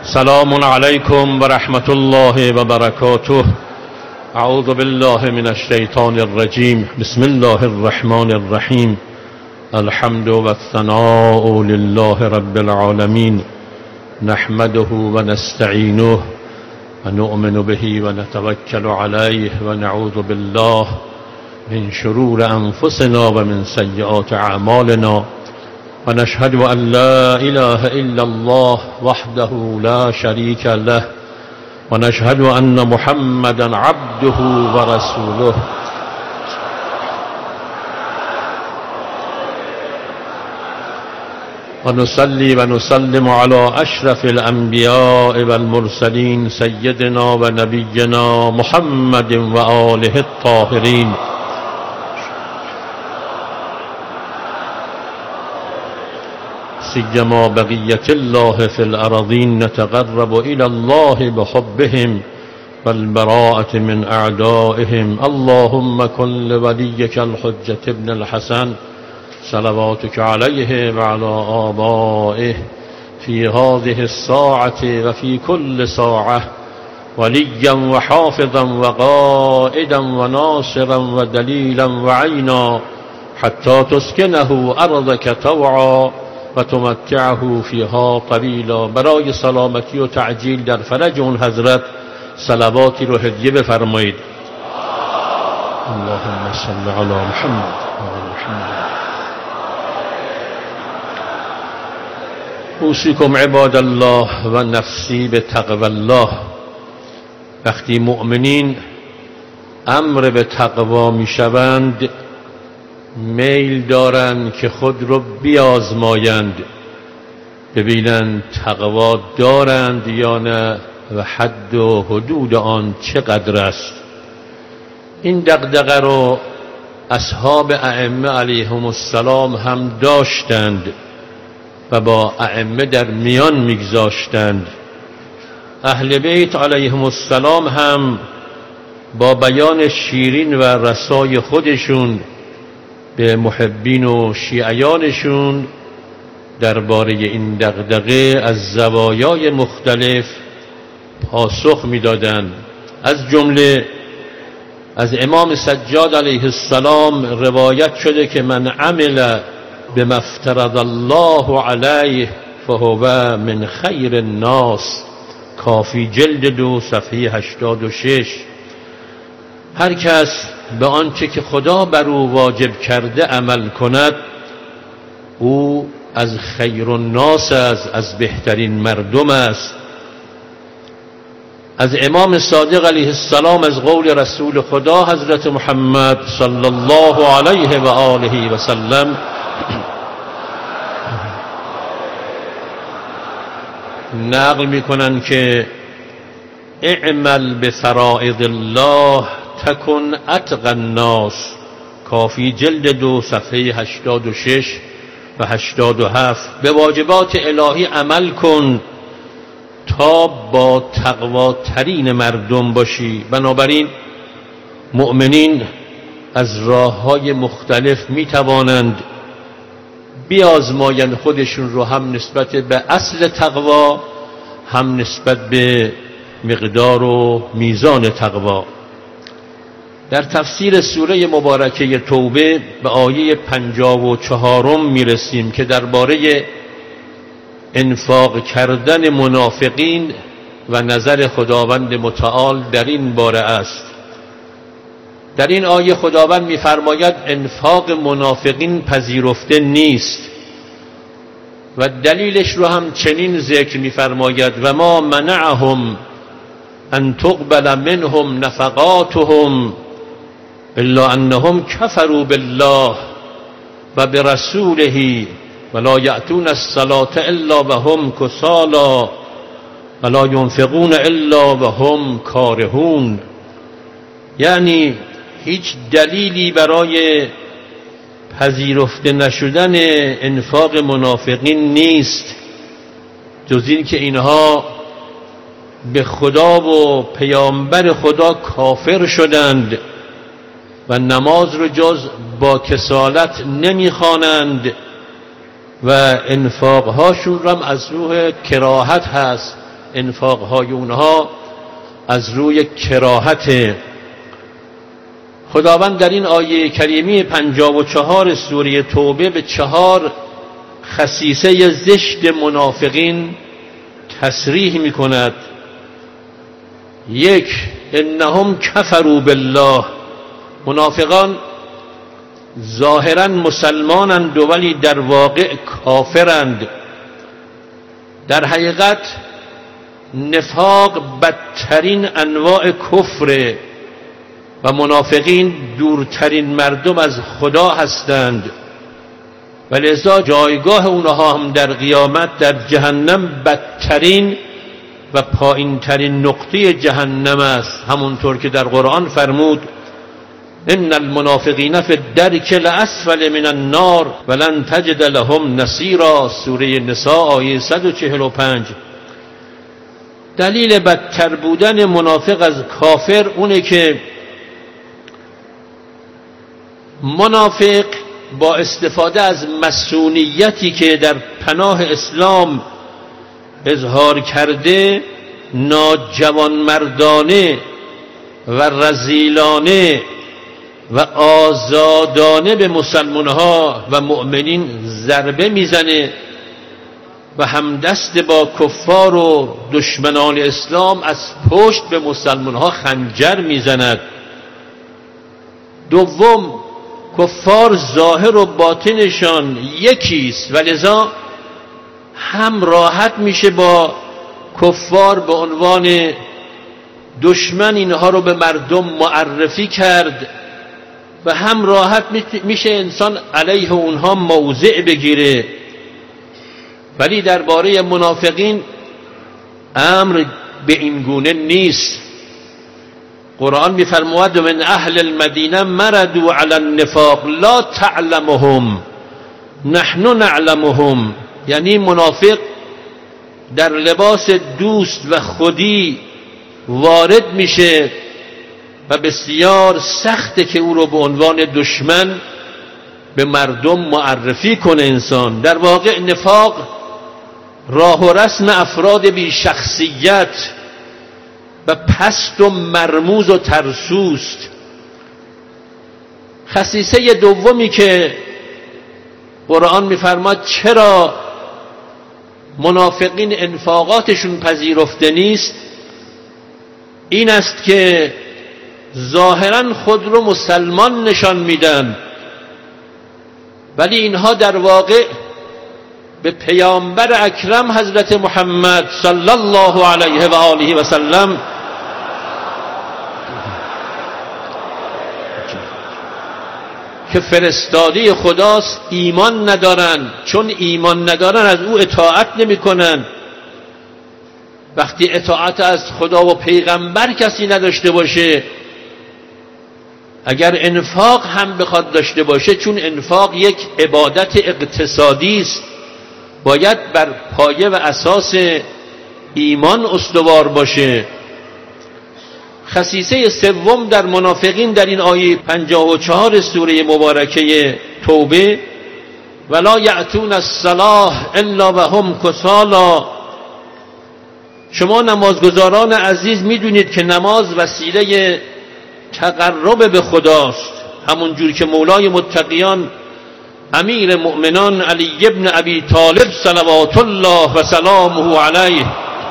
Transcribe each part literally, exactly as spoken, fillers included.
سلام علیکم و رحمت الله و برکاته. اعوذ بالله من الشیطان الرجیم. بسم الله الرحمن الرحیم. الحمد و الثناء لله رب العالمین. نحمده و نستعینه و نؤمن به و نتوکل علیه و نعوذ بالله من شرور انفسنا و من سیئات اعمالنا و نشهد ان لا اله الا الله وحده لا شریک له و نشهد ان محمدا عبده و رسوله. و نصلی و نسلم علی اشرف الانبیاء والمرسلین سیدنا و نبینا محمد و آله الطاهرین. سیما بقیت الله فی الارضین. نتقرب الی الله بحبهم والبراءة من اعدائهم. اللهم کن لولیک الحجة ابن الحسن صلواتك علیه و علی آبائه فی هذه الساعة و فی کل ساعة ولیا و حافظا و قائدا و ناصرا و دلیلا و عینا حتی تسکنه ارضک طوعا و تمتعه فیها طویلا. برای سلامتی و تعجیل در فرج اون حضرت صلواتی رو هدیه بفرمایید. اللهم صل علی محمد و آل محمد. اوصیکم عباد الله و نفسی به تقوی الله. وقتی مؤمنین امر به تقوا میشوند میل دارند که خود رو بیازمایند، ببینند تقوا دارند یا نه و حد و حدود آن چقدر است. این دغدغه رو اصحاب ائمه علیهم السلام هم داشتند و با ائمه در میان میگذاشتند. اهل بیت علیهم السلام هم با بیان شیرین و رسای خودشون به محبین و شیعیانشون درباره این دغدغه از زوایای مختلف پاسخ میدادند. از جمله از امام سجاد علیه السلام روایت شده که من عمل بما افترض الله علیه فهو من خیر الناس. کافی جلد دو صفحه هشتاد و شش. هر کس به آنچه که خدا بر او واجب کرده عمل کند او از خیر الناس است، از بهترین مردم است. از امام صادق علیه السلام از قول رسول خدا حضرت محمد صلی الله علیه و آله و سلم نقل میکنن که اعمل بفرائض الله تکن اتقى الناس. کافی جلد دو صفحه هشتاد و شش و هشتاد و هفت. به واجبات الهی عمل کن تا با تقواترین مردم باشی. بنابراین مؤمنین از راه‌های مختلف میتوانند بیازمایند خودشون رو، هم نسبت به اصل تقوا هم نسبت به مقدار و میزان تقوا. در تفسیر سوره مبارکه توبه به آیه پنجاه و چهارم میرسیم که درباره انفاق کردن منافقین و نظر خداوند متعال در این باره است. در این آیه خداوند می‌فرماید انفاق منافقین پذیرفته نیست و دلیلش رو هم چنین ذکر می‌فرماید و ما منعهم ان تقبل منهم نفقاتهم الا انهم كفروا بالله و برسوله ولا یأتون الصلاة الا وهم کسالی ولا ينفقون الا وهم کارهون. یعنی هیچ دلیلی برای پذیرفته نشدن انفاق منافقین نیست جز این که اینها به خدا و پیامبر خدا کافر شدند و نماز رو جز با کسالت نمیخوانند و انفاقهاشون هم از روح کراهت هست انفاقهای اونها از روی کراهت. خداوند در این آیه کریمه پنجاه و چهار سوره توبه به چهار خصیصه زشت منافقین تصریح می کند. یک، انهم کفروا بالله، منافقان ظاهرا مسلمانند ولی در واقع کافرند. در حقیقت نفاق بدترین انواع کفر و منافقین دورترین مردم از خدا هستند و لذا جایگاه اونها هم در قیامت در جهنم بدترین و پایین ترین نقطه جهنم است، همونطور که در قرآن فرمود ان المنافقین فی الدرک لاسفل من النار ولن تجد لهم نصیرا، سوره نساء آیه صد و چهل و پنج. دلیل بدتر بودن منافق از کافر اونه که منافق با استفاده از مصونیتی که در پناه اسلام اظهار کرده ناجوانمردانه و رذیلانه و آزادانه به مسلمانها و مؤمنین ضربه میزنه و همدست با کفار و دشمنان اسلام از پشت به مسلمانها خنجر میزند. دوم، کفار ظاهر و باطنشان یکیست و لذا هم راحت میشه با کفار به عنوان دشمن اینها رو به مردم معرفی کرد و هم راحت میشه انسان علیه اونها موضع بگیره. ولی درباره منافقین امر به این گونه نیست. قرآن میفرماید من اهل المدینه مردوا علی النفاق لا تعلمهم نحن نعلمهم، یعنی منافق در لباس دوست و خودی وارد میشه و بسیار سخته که او رو به عنوان دشمن به مردم معرفی کنه انسان. در واقع نفاق راه و رسم افراد بی شخصیت و پست و مرموز و ترسوست. خصیصه دومی که قرآن میفرماد چرا منافقین انفاقاتشون پذیرفته نیست این است که ظاهرا خود رو مسلمان نشان میدن ولی اینها در واقع به پیامبر اکرم حضرت محمد صلی الله علیه و آله و سلم که فرستاده خداست ایمان ندارن. چون ایمان ندارن از او اطاعت نمی کنن. وقتی اطاعت از خدا و پیغمبر کسی نداشته باشه، اگر انفاق هم بخواد داشته باشه، چون انفاق یک عبادت اقتصادی است، باید بر پایه و اساس ایمان استوار باشه. خصیصه سوم در منافقین در این آیه پنجاه و چهار سوره مبارکه توبه ولا یأتون الصلاة الا وهم کسالی. شما نمازگزاران عزیز میدونید که نماز وسیله تقرب به خداست، همون جور که مولای متقیان امیر مؤمنان علی ابن ابی طالب صلوات الله و سلامه علیه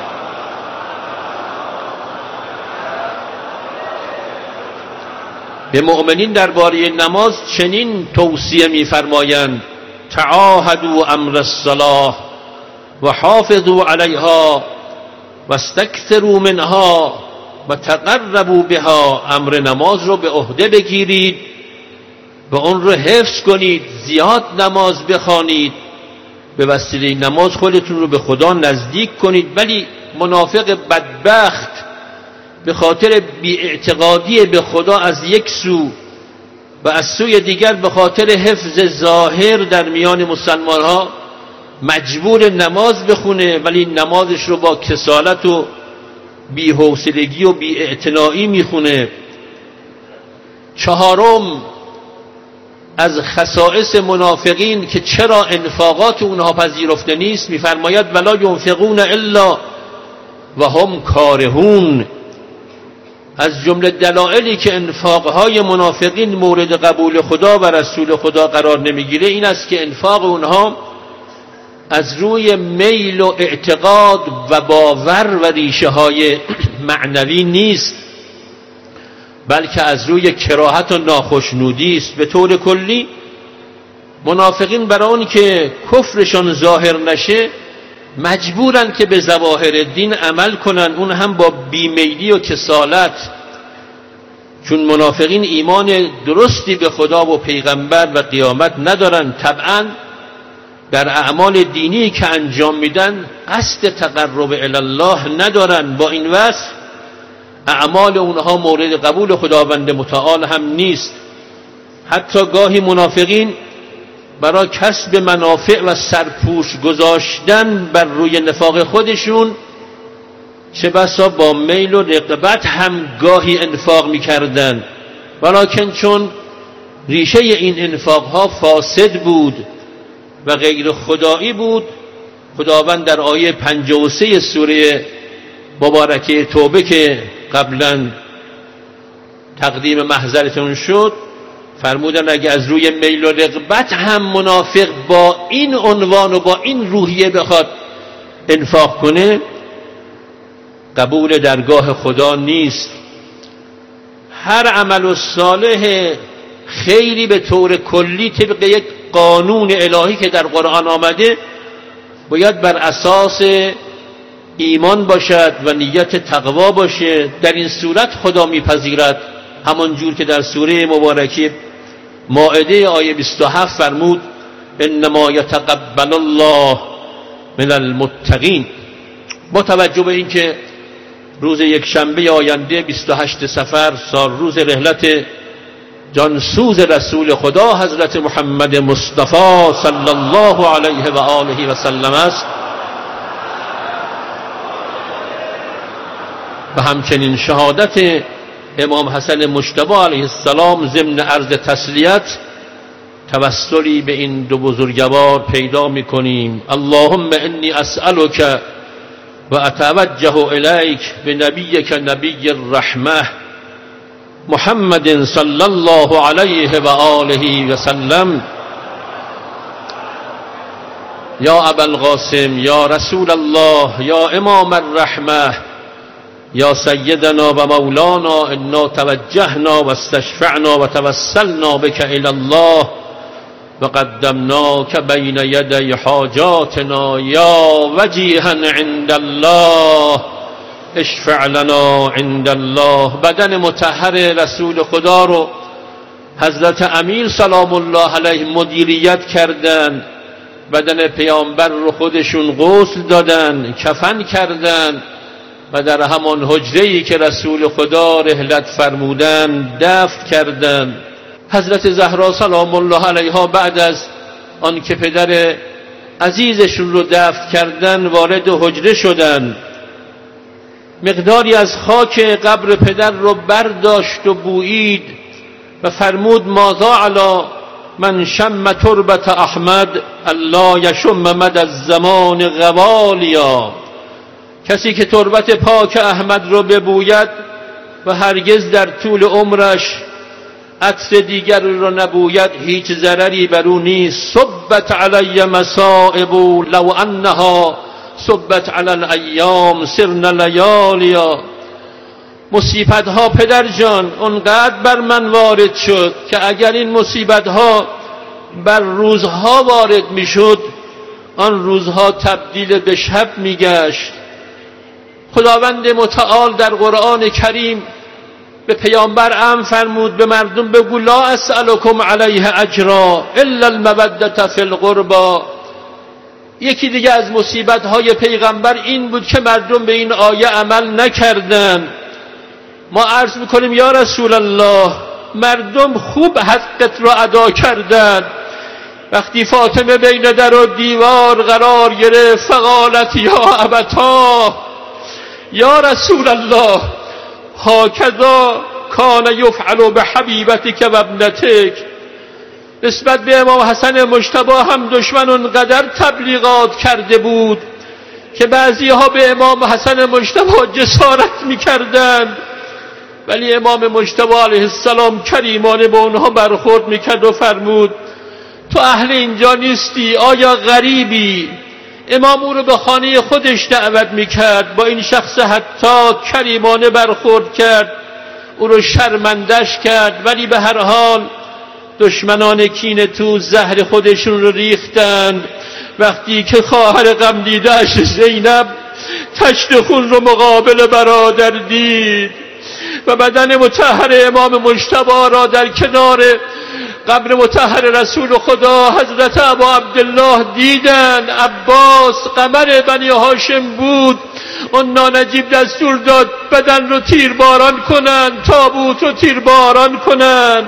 به مؤمنین درباره نماز چنین توصیه می‌فرمایند تعاهدوا امر الصلاة و حافظوا علیها و استکثروا منها و تقربوا بها. امر نماز رو به عهده بگیرید و اون رو حفظ کنید، زیاد نماز بخوانید، به وسیله نماز خودتون رو به خدا نزدیک کنید. ولی منافق بدبخت به خاطر بی‌اعتقادی به خدا از یک سو و از سوی دیگر به خاطر حفظ ظاهر در میان مسلمان‌ها مجبور نماز بخونه ولی نمازش رو با کسالت و بی‌حوصلگی و بی‌اعتنایی میخونه. چهارم از خصائص منافقین که چرا انفاقات اونها پذیرفته نیست میفرماید ولا ينفقون الا و هم کارهون. از جمله دلایلی که انفاقهای منافقین مورد قبول خدا و رسول خدا قرار نمیگیره این است که انفاق اونها از روی میل و اعتقاد و باور و ریشه های معنوی نیست، بلکه از روی کراهت و ناخشنودی است. به طور کلی منافقین برای اون که کفرشان ظاهر نشه مجبورن که به ظواهر دین عمل کنن، اون هم با بیمیلی و کسالت، چون منافقین ایمان درستی به خدا و پیغمبر و قیامت ندارن. طبعا در اعمال دینی که انجام میدن قصد تقرب الی الله ندارن، با این وصف اعمال اونها مورد قبول خداوند متعال هم نیست. حتی گاهی منافقین برای کسب منافع و سرپوش گذاشتن بر روی نفاق خودشون چه بسا با میل و رغبت هم گاهی انفاق میکردن، ولیکن چون ریشه این انفاقها فاسد بود و غیر خدایی بود، خداوند در آیه پنجاه و سه سوره مبارکه توبه که قبلا تقدیم محضرتون شد فرمودن اگه از روی میل و رغبت هم منافق با این عنوان و با این روحیه بخواد انفاق کنه قبول درگاه خدا نیست. هر عمل صالح خیری به طور کلی طبق یک قانون الهی که در قرآن آمده باید بر اساس ایمان باشد و نیت تقوا باشه. در این صورت خدا میپذیرد، همان جور که در سوره مبارکه مائده آیه بیست و هفت فرمود انما یتقبل الله من المتقین. با توجه به اینکه روز یک شنبه آینده بیست و هشت صفر سال روز رحلت جانسوز رسول خدا حضرت محمد مصطفی صلی الله علیه و آله و سلم است و همچنین شهادت امام حسن مجتبی علیه السلام ضمن عرض تسلیت توسلی به این دو بزرگوار پیدا می‌کنیم. اللهم انی اسألک و اتوجه الیک بنبیک نبی الرحمه محمد صلی الله علیه و آله و سلم یا ابا القاسم یا رسول الله یا امام الرحمه یا سیدنا و مولانا انا توجهنا و استشفعنا و توسلنا بك الى الله و قدمناک بین یدی حاجاتنا یا وجیها عند الله اشفع لنا عند الله. بدن مطهر رسول خدا رو حضرت امیر سلام الله علیه مدیریت کردن، بدن پیامبر رو خودشون غسل دادن، کفن کردن و در همان حجره‌ای که رسول خدا رحلت فرمودن دفن کردند. حضرت زهرا سلام الله علیها بعد از آن که پدر عزیزشون رو دفن کردن وارد حجره شدند، مقداری از خاک قبر پدر رو برداشت و بویید و فرمود ماذا علی من شم تربت احمد الله یشم مد الزمان غوالیا. کسی که تربت پاک احمد رو ببوید و هرگز در طول عمرش عطر دیگر رو نبوید هیچ ضرری بر او نیست. صبت علی مصائب لو انها صبت علی الایام سرن لیالیا. مصیبت ها پدر جان اونقدر بر من وارد شد که اگر این مصیبت ها بر روزها وارد میشد آن روزها تبدیل به شب میگشت. خداوند متعال در قرآن کریم به پیامبر امر فرمود به مردم بگو لا اسألکم علیه اجرا الا المودة فی القربى. یکی دیگه از مصیبت های پیغمبر این بود که مردم به این آیه عمل نکردند. ما عرض میکنیم یا رسول الله مردم خوب حقت را ادا کردند. وقتی فاطمه بین در و دیوار قرار گرفت فقالت یا ابتا یا رسول الله هکذا کان یفعل بحبیبتک و ابنتک. نسبت به امام حسن مجتبی هم دشمن اونقدر تبلیغات کرده بود که بعضی ها به امام حسن مجتبی جسارت میکردند، ولی امام مجتبی علیه السلام کریمانه با اونها برخورد میکرد و فرمود تو اهل اینجا نیستی، آیا غریبی؟ امام او رو به خانه خودش دعوت میکرد، با این شخص حتی کریمانه برخورد کرد، او رو شرمندش کرد، ولی به هر حال دشمنان کینه تو زهر خودشون رو ریختند. وقتی که خواهر غم دیده‌اش زینب تشت خون رو مقابل برادر دید و بدن مطهر امام مجتبی را در کنار قبر مطهر رسول خدا حضرت ابا عبدالله دیدن، عباس قمر بنی هاشم بود، اون نانجیب دستور داد بدن رو تیرباران کنن، تابوت رو تیرباران کنن.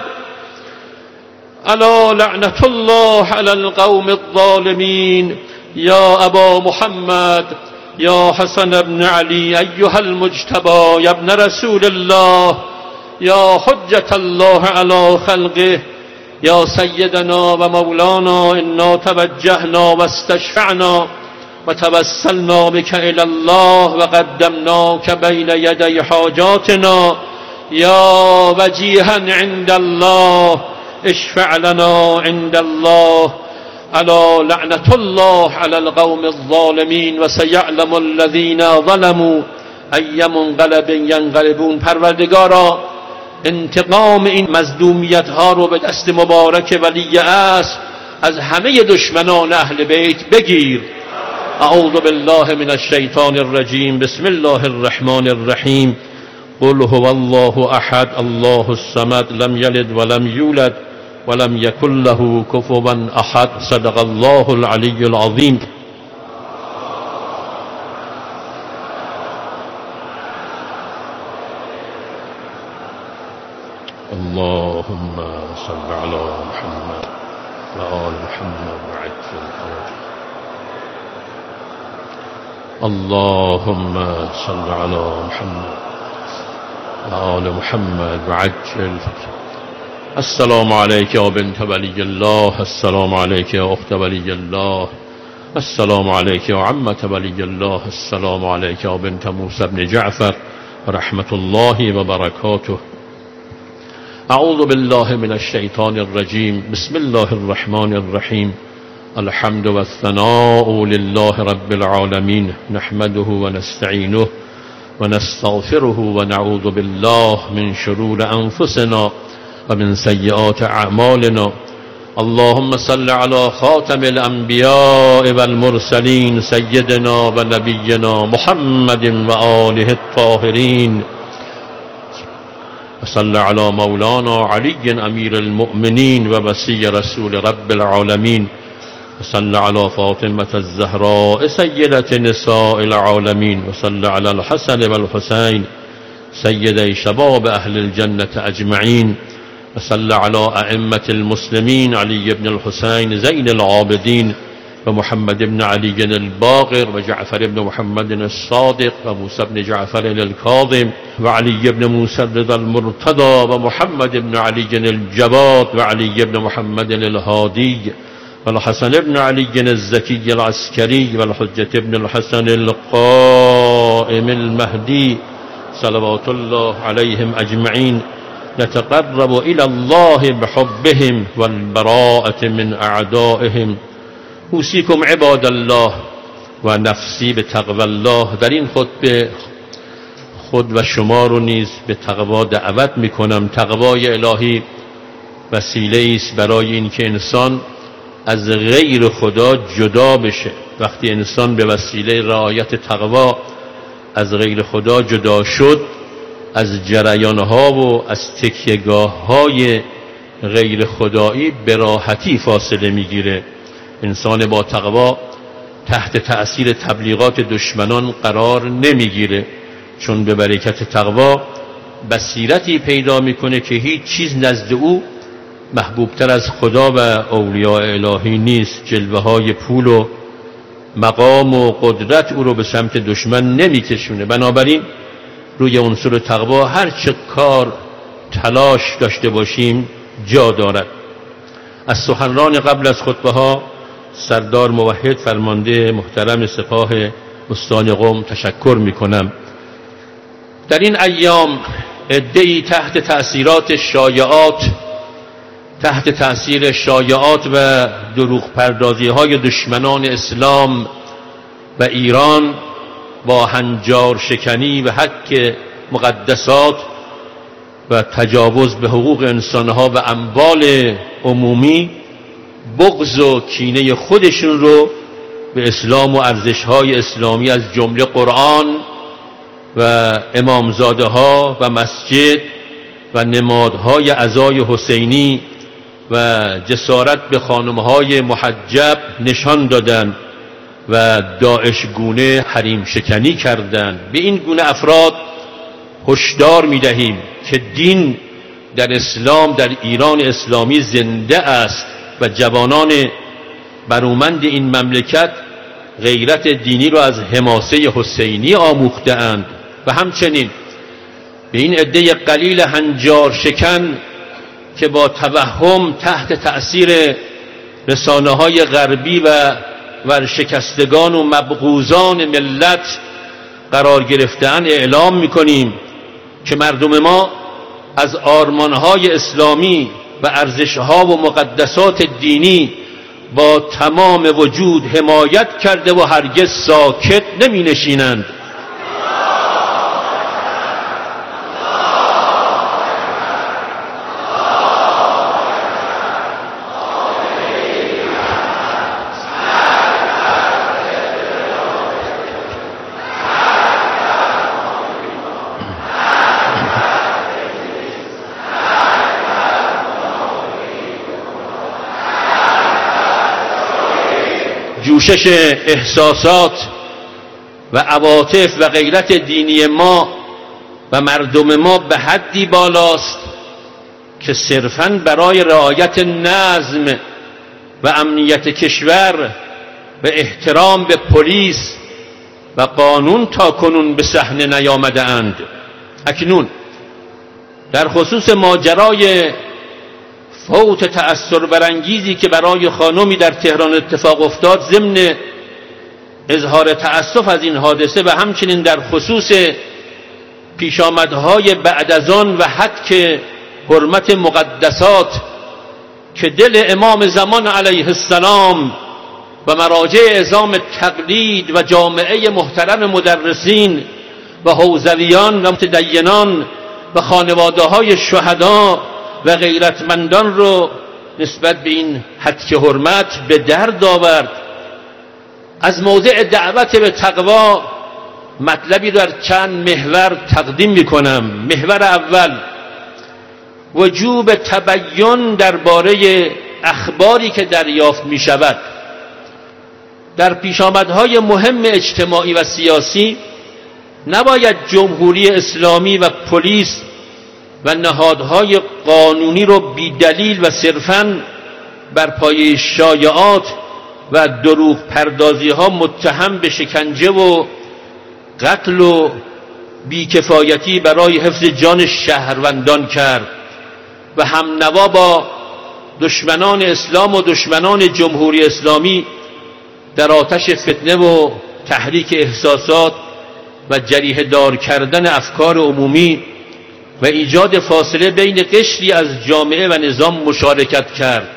الا لعنت الله علی القوم الظالمین. یا ابا محمد، یا حسن ابن علی، ایها المجتبی، یا ابن رسول الله، یا حجت الله علی خلقه، یا سیدنا و مولانا، انا توجهنا و استشفعنا و توسلنا بك الى الله و قدمناك بین یدی حاجاتنا، یا وجیها عند الله اشفع لنا عند الله. الا لعنت الله علی القوم الظالمین و سیعلم الذین ظلموا ای منقلب ینقلبون. پروردگارا انتقام این مظلومیت ها رو به دست مبارک ولی عصر از همه دشمنان اهل بیت بگیر. اعوذ بالله من الشیطان الرجیم. بسم الله الرحمن الرحیم. قل هو الله احد الله الصمد لم یلد ولم یولد ولم یکن له کفوا احد. صدق الله العلی العظیم. اللهم صل على محمد وآل محمد وعجل فرجه. اللهم صل على محمد وآل محمد وعجل فرجه. السلام عليك يا بنت ولي الله، السلام عليك يا أخت ولي الله، السلام عليك يا عمة ولي الله، السلام عليك يا بنت موسى بن جعفر ورحمة الله وبركاته. اعوذ بالله من الشیطان الرجیم. بسم الله الرحمن الرحیم. الحمد والثناء لله رب العالمین، نحمده ونستعینه ونستغفره ونعوذ بالله من شرور انفسنا ومن سیئات اعمالنا. اللهم صل على خاتم الانبیاء والمرسلین سیدنا و نبینا محمد و آله الطاهرین. صل على مولانا علی امیر المؤمنین و وصی رسول رب العالمین. صل على فاطمة الزهراء سیدة نساء العالمین. وصل على الحسن والحسین سیدی شباب اهل الجنة اجمعین. وصل على ائمة المسلمین علی بن الحسین زین العابدین و محمد بن علی الباقر و جعفر بن محمد الصادق و موسى بن جعفر الكاظم و علی بن موسى رضا المرتضى و محمد بن علی الجواد و علی بن محمد الهادی و الحسن بن علی الزکی العسکری و الحجة بن الحسن القائم المهدی صلوات الله علیهم اجمعین. نتقرب الى الله بحبهم والبراءة من اعدائهم. اوصیکم عباد الله و نفسی به تقوی الله. در این خطبه خود و شما رو نیز به تقوا دعوت میکنم. تقوای الهی وسیله است برای اینکه انسان از غیر خدا جدا بشه. وقتی انسان به وسیله رعایت تقوا از غیر خدا جدا شد، از جریانها و از تکیهگاه‌های غیر خدایی به راحتی فاصله میگیره. انسان با تقوا تحت تأثیر تبلیغات دشمنان قرار نمیگیره، چون به برکت تقوا بصیرتی پیدا میکنه که هیچ چیز نزد او محبوبتر از خدا و اولیاء الهی نیست. جلوه های پول و مقام و قدرت او رو به سمت دشمن نمیکشونه. بنابراین روی عنصر تقوا هر چه کار تلاش داشته باشیم جا دارد. از سخنران قبل از خطبه ها سردار موحد فرمانده محترم سپاه استان قم تشکر میکنم. در این ایام عده‌ای تحت تأثیرات شایعات تحت تأثیر شایعات و دروغ پردازی های دشمنان اسلام و ایران با هنجار شکنی و حق مقدسات و تجاوز به حقوق انسانها و اموال عمومی بغض و کینه خودشون رو به اسلام و ارزش‌های اسلامی از جمله قرآن و امامزاده ها و مسجد و نمادهای عزای حسینی و جسارت به خانمهای محجب نشان دادند و داعش گونه حریم شکنی کردند. به این گونه افراد هشدار می‌دهیم که دین در اسلام در ایران اسلامی زنده است و جوانان برومند این مملکت غیرت دینی را از حماسه حسینی آموخته‌اند و همچنین به این عده قلیل هنجار شکن که با توهم تحت تأثیر رسانه‌های غربی و ورشکستگان و مبغوضان ملت قرار گرفته‌اند اعلام می‌کنیم که مردم ما از آرمان‌های اسلامی و ارزش‌ها و مقدسات دینی با تمام وجود حمایت کرده و هرگز ساکت نمی‌نشینند. جوشش احساسات و عواطف و غیرت دینی ما و مردم ما به حدی بالاست که صرفاً برای رعایت نظم و امنیت کشور و احترام به پلیس و قانون تا کنون به صحنه نیامده اند. اکنون در خصوص ماجرای فوت تأثر برانگیزی که برای خانمی در تهران اتفاق افتاد، ضمن اظهار تأسف از این حادثه و همچنین در خصوص پیشامدهای بعد از آن و حق حرمت مقدسات که دل امام زمان علیه السلام و مراجع اعظام تقلید و جامعه محترم مدرسین و حوزویان و متدینان و خانواده های شهدا و غیرتمندان رو نسبت به این حق حرمت به درد آورد. از موضع دعوت به تقوا مطلبی در چند محور تقدیم میکنم. محور اول، وجوب تبیین درباره اخباری که دریافت می شود. در پیشامدهای مهم اجتماعی و سیاسی نباید جمهوری اسلامی و پلیس و نهادهای قانونی رو بی دلیل و صرفاً بر پایه شایعات و دروغ پردازی ها متهم به شکنجه و قتل و بیکفایتی برای حفظ جان شهروندان کرد و هم نوا با دشمنان اسلام و دشمنان جمهوری اسلامی در آتش فتنه و تحریک احساسات و جریحه دار کردن افکار عمومی و ایجاد فاصله بین قشری از جامعه و نظام مشارکت کرد.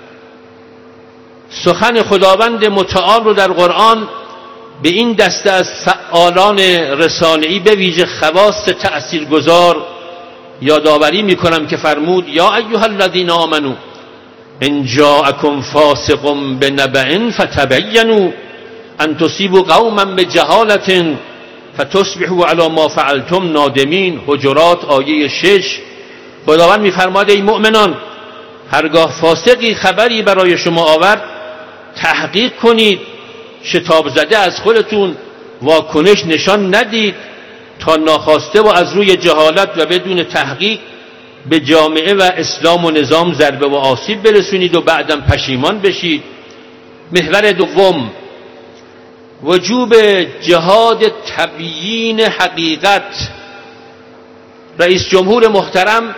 سخن خداوند متعال رو در قرآن به این دسته از فعالان رسانه‌ای به ویژه خواص تأثیرگذار یادآوری میکنم که فرمود: یا ایها الذین آمنوا ان جاءکم فاسق بنبأ فتبینوا ان تصیبوا قوما بجهالة فتصبحوا علی ما فعلتم نادمین. حجرات آیه شش. خداوند میفرماد: ای مؤمنان، هرگاه فاسقی خبری برای شما آورد تحقیق کنید، شتاب زده از خودتون واکنش نشان ندید تا ناخواسته و از روی جهالت و بدون تحقیق به جامعه و اسلام و نظام ضربه و آسیب برسونید و بعداً پشیمان بشید. محور دوم، وجوب جهاد تبیین حقیقت. رئیس جمهور محترم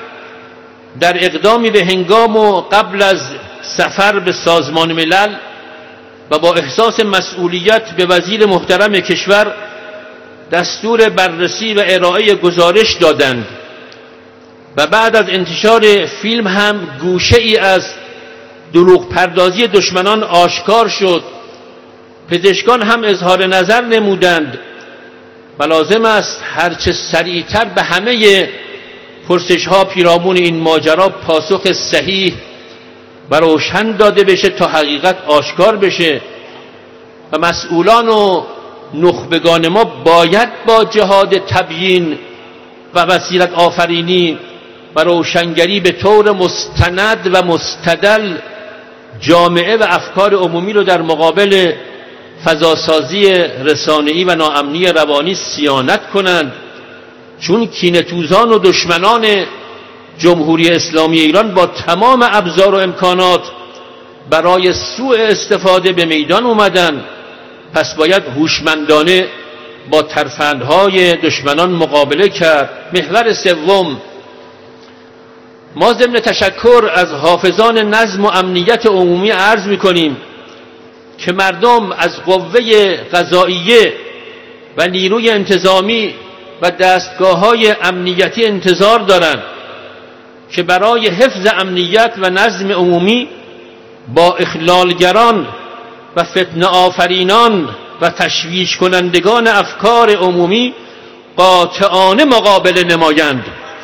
در اقدامی به هنگام و قبل از سفر به سازمان ملل و با احساس مسئولیت به وزیر محترم کشور دستور بررسی و ارائه گزارش دادند و بعد از انتشار فیلم هم گوشه ای از دروغ پردازی دشمنان آشکار شد. پزشکان هم اظهار نظر نمودند و لازم است هرچه سریعتر به همه پرسش ها پیرامون این ماجرا پاسخ صحیح و روشن داده بشه تا حقیقت آشکار بشه و مسئولان و نخبگان ما باید با جهاد تبیین و بصیرت آفرینی و روشنگری به طور مستند و مستدل جامعه و افکار عمومی رو در مقابل فضاسازی رسانه‌ای و ناامنی روانی صیانت کنند، چون کینه‌توزان و دشمنان جمهوری اسلامی ایران با تمام ابزار و امکانات برای سوء استفاده به میدان اومدن. پس باید هوشمندانه با ترفندهای دشمنان مقابله کرد. محور سوم، ما ضمن تشکر از حافظان نظم و امنیت عمومی عرض می‌کنیم که مردم از قوه قضاییه و نیروی انتظامی و دستگاه‌های امنیتی انتظار دارند که برای حفظ امنیت و نظم عمومی با اخلالگران و فتنه آفرینان و تشویش کنندگان افکار عمومی قاطعانه مقابله نمایند.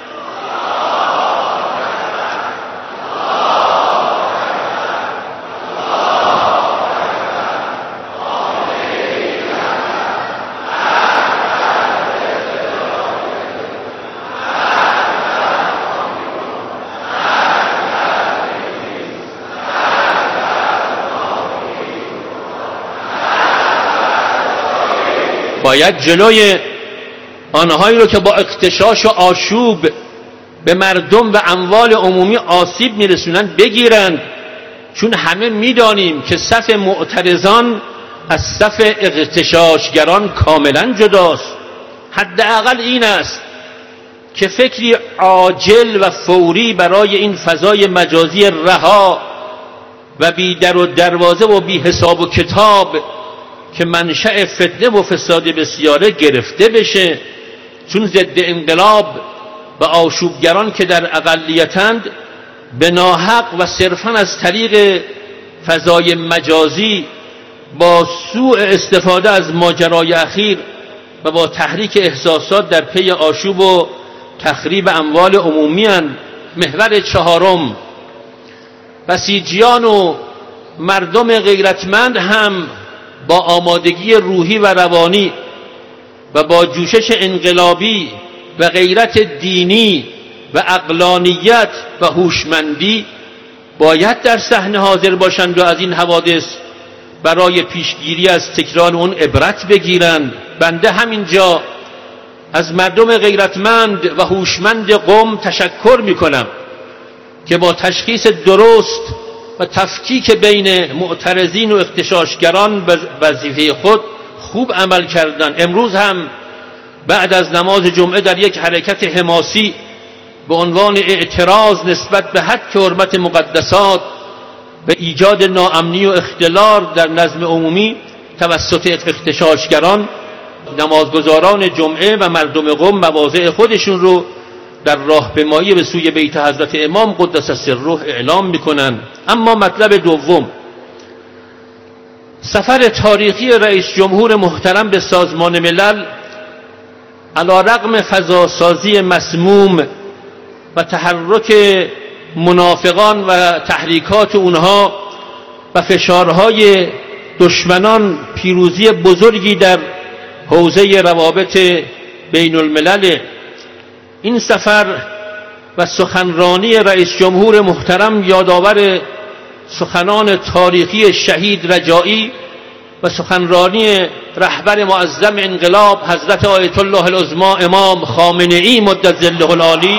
باید جلوی آنهایی رو که با اغتشاش و آشوب به مردم و اموال عمومی آسیب میرسونند بگیرند، چون همه میدانیم که صف معترضان از صف اغتشاشگران کاملا جداست. حداقل این است که فکری عاجل و فوری برای این فضای مجازی رها و بی در و دروازه و بی حساب و کتاب که منشأ فتنه و فساد بسیاره گرفته بشه، چون ضد انقلاب و آشوبگران که در اقلیتند به ناحق و صرفاً از طریق فضای مجازی با سوء استفاده از ماجرای اخیر و با تحریک احساسات در پی آشوب و تخریب اموال عمومی اند. محور چهارم، بسیجیان و مردم غیرتمند هم با آمادگی روحی و روانی و با جوشش انقلابی و غیرت دینی و عقلانیت و هوشمندی باید در صحنه حاضر باشند و از این حوادث برای پیشگیری از تکرار اون عبرت بگیرند. بنده همینجا از مردم غیرتمند و هوشمند قم تشکر میکنم که با تشخیص درست و تفکیک بین معترضین و اغتشاشگران وظیفه خود خوب عمل کردند. امروز هم بعد از نماز جمعه در یک حرکت حماسی به عنوان اعتراض نسبت به حق حرمت مقدسات و ایجاد ناامنی و اختلال در نظم عمومی توسط اغتشاشگران، نمازگزاران جمعه و مردم قم مواضع خودشون رو در راهپیمایی به سوی بیت حضرت امام قدس سره اعلام میکنن. اما مطلب دوم، سفر تاریخی رئیس جمهور محترم به سازمان ملل علی رغم فضاسازی مسموم و تحرک منافقان و تحریکات اونها و فشارهای دشمنان پیروزی بزرگی در حوزه روابط بین الملل. این سفر و سخنرانی رئیس جمهور محترم یادآور سخنان تاریخی شهید رجایی و سخنرانی رهبر معظم انقلاب حضرت آیت الله العظمی امام خامنه‌ای مدد ظله العالی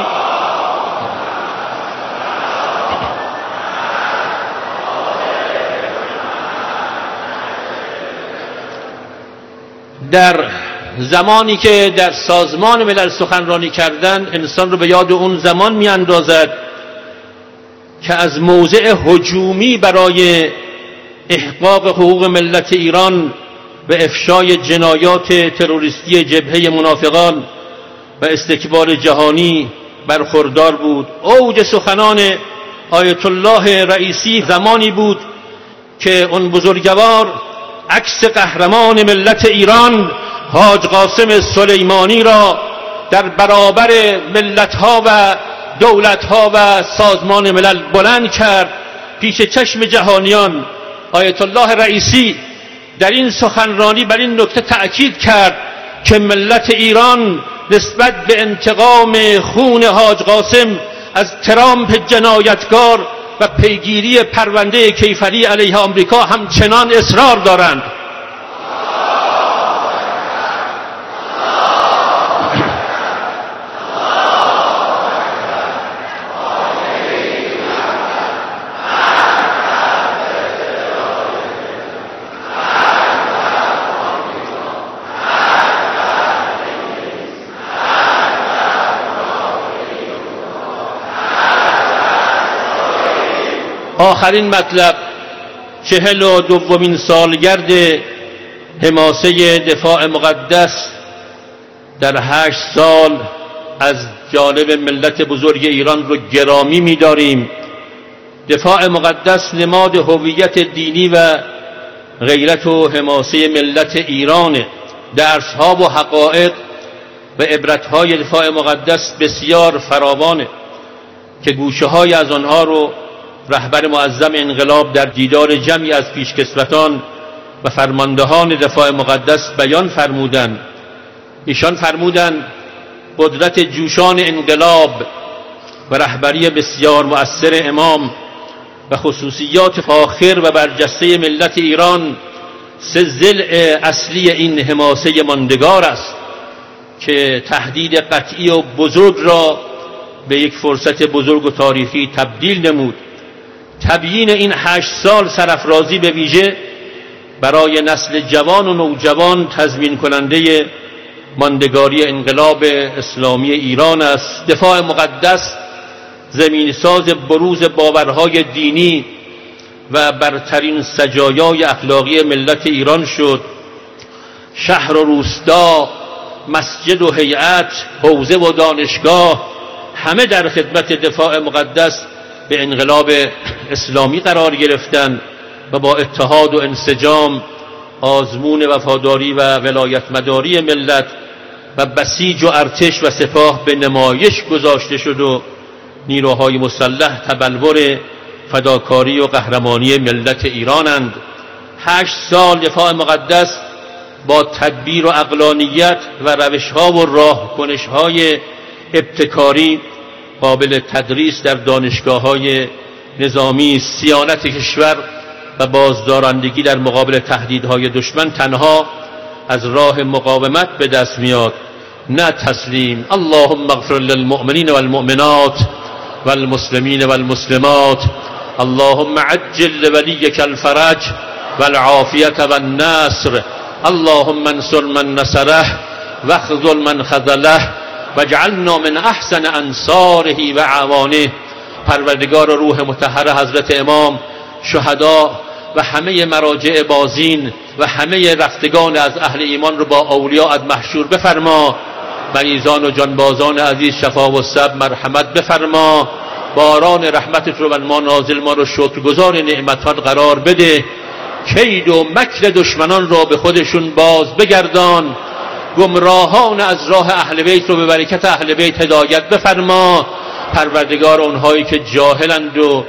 در زمانی که در سازمان ملل سخنرانی کردن انسان رو به یاد اون زمان می اندازد که از موضع هجومی برای احقاق حقوق ملت ایران و افشای جنایات تروریستی جبهه منافقان و استکبار جهانی برخوردار بود. اوج سخنان آیت الله رئیسی زمانی بود که اون بزرگوار عکس قهرمان ملت ایران حاج قاسم سلیمانی را در برابر ملت‌ها و دولت‌ها و سازمان ملل بلند کرد پیش چشم جهانیان. آیت الله رئیسی در این سخنرانی بر این نکته تأکید کرد که ملت ایران نسبت به انتقام خون حاج قاسم از ترامپ جنایتکار و پیگیری پرونده کیفری علیه آمریکا همچنان اصرار دارند. آخرین مطلب، چهل و دومین سالگرد حماسه دفاع مقدس در هشت سال از جانب ملت بزرگ ایران رو گرامی می‌داریم. دفاع مقدس نماد هویت دینی و غیرت و حماسه ملت ایران. درس‌ها و حقایق و عبرت‌های دفاع مقدس بسیار فراوانه که گوشه‌های از آنها رو رهبر معظم انقلاب در دیدار جمعی از پیشکسوتان و فرماندهان دفاع مقدس بیان فرمودند. ایشان فرمودند قدرت جوشان انقلاب و رهبری بسیار مؤثر امام و خصوصیات فاخر و برجسته ملت ایران سه ضلع اصلی این حماسه ماندگار است که تهدید قطعی و بزرگ را به یک فرصت بزرگ و تاریخی تبدیل نمود. تبیین این هشت سال سرافرازی به ویژه برای نسل جوان و نوجوان تضمین کننده ماندگاری انقلاب اسلامی ایران است. دفاع مقدس زمین ساز بروز باورهای دینی و برترین سجایای اخلاقی ملت ایران شد. شهر و روستا، مسجد و هیئت، حوزه و دانشگاه همه در خدمت دفاع مقدس به انقلاب اسلامی قرار گرفتند و با اتحاد و انسجام آزمون وفاداری و ولایتمداری ملت و بسیج و ارتش و سپاه به نمایش گذاشته شد و نیروهای مسلح تبلور فداکاری و قهرمانی ملت ایرانند. هشت سال دفاع مقدس با تدبیر و عقلانیت و روشها و راهکنشهای ابتکاری قابل تدریس در دانشگاه‌های نظامی صیانت کشور و بازدارندگی در مقابل تهدیدهای دشمن تنها از راه مقاومت به دست میاد، نه تسلیم. اللهم اغفر للمؤمنین والمؤمنات والمسلمین والمسلمات. اللهم عجل لولیک الفرج والعافیة والنصر. اللهم انصر من نصره واخذل من خذله واجعلنا من احسن انصاره و اعوانه. پروردگار روح مطهر حضرت امام، شهدا و همه مراجع بازین و همه رفتگان از اهل ایمان رو با اولیاءت محشور بفرما. مریضان و جانبازان عزیز شفا و صبر مرحمت بفرما. باران رحمتت رو بر ما نازل، ما رو شکرگزار نعمتات قرار بده. کید و مکر دشمنان را به خودشون باز بگردان. گمراهان از راه اهل بیت رو به برکت اهل بیت هدایت بفرما. پروردگار اونهایی که جاهلند و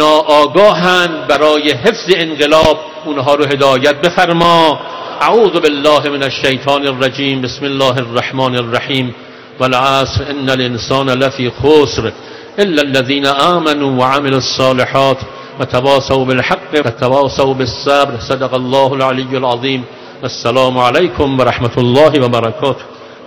ناآگاهند برای حفظ انقلاب اونها رو هدایت بفرما. اعوذ بالله من الشیطان الرجیم. بسم الله الرحمن الرحیم. والعصر ان الانسان لفی خسر الا الذين آمنوا وعملوا الصالحات وتواصوا بالحق وتواصوا بالصبر. صدق الله العلی العظیم. السلام علیکم و رحمت الله و برکاته.